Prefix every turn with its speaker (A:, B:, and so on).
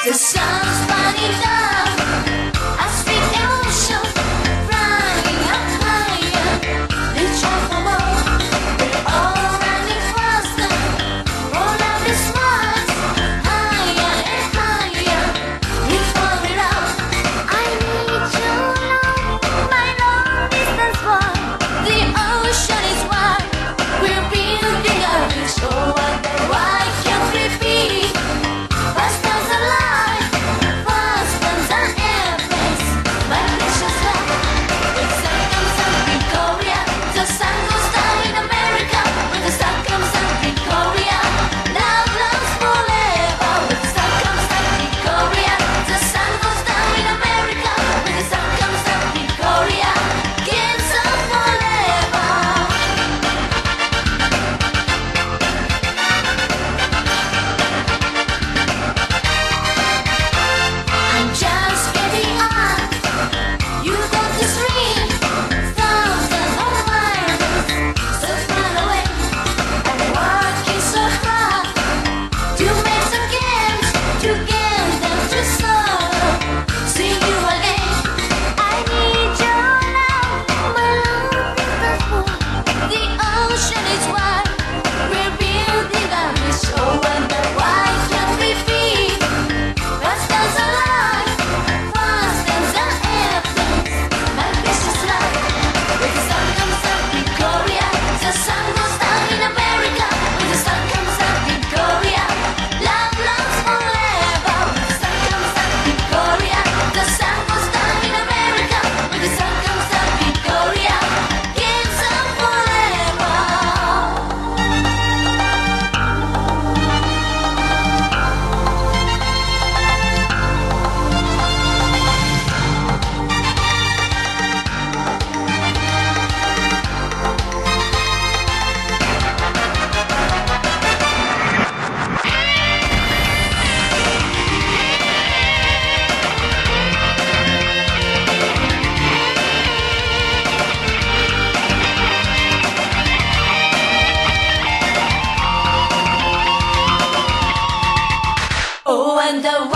A: The sun's burning down, I speak emotion, flying up higher. They try for more, they're all running faster. All of the smiles, higher and higher. We fall it out. I need you now, my long distance one. The ocean is wide, we're building a bridge over the wide can't be. Fast as a light, fast as an airplanes. My precious love, when the sun comes up in Korea, the sun goes down in America. When the sun comes up in Korea, love lasts forever. When the sun comes up in Korea, the sun goes down in America. When the sun comes up in Korea, gives up forever. I'm just getting on. You got this ring, thousands of miles, so far away. I'm working so hard to make some games, to get them to sorrow. See you again. I need you now, my long distance boy. The ocean is wide, we're building a bridge over the wide can we be? Fast as a light, fast as an airplane. My precious love, when the sun comes up in Korea, the sun goes down in America. When the sun comes up in Korea, love lasts forever. When the sun comes up in Korea, the sun goes down in America. When the sun comes up in Korea, gives up forever. Oh, and the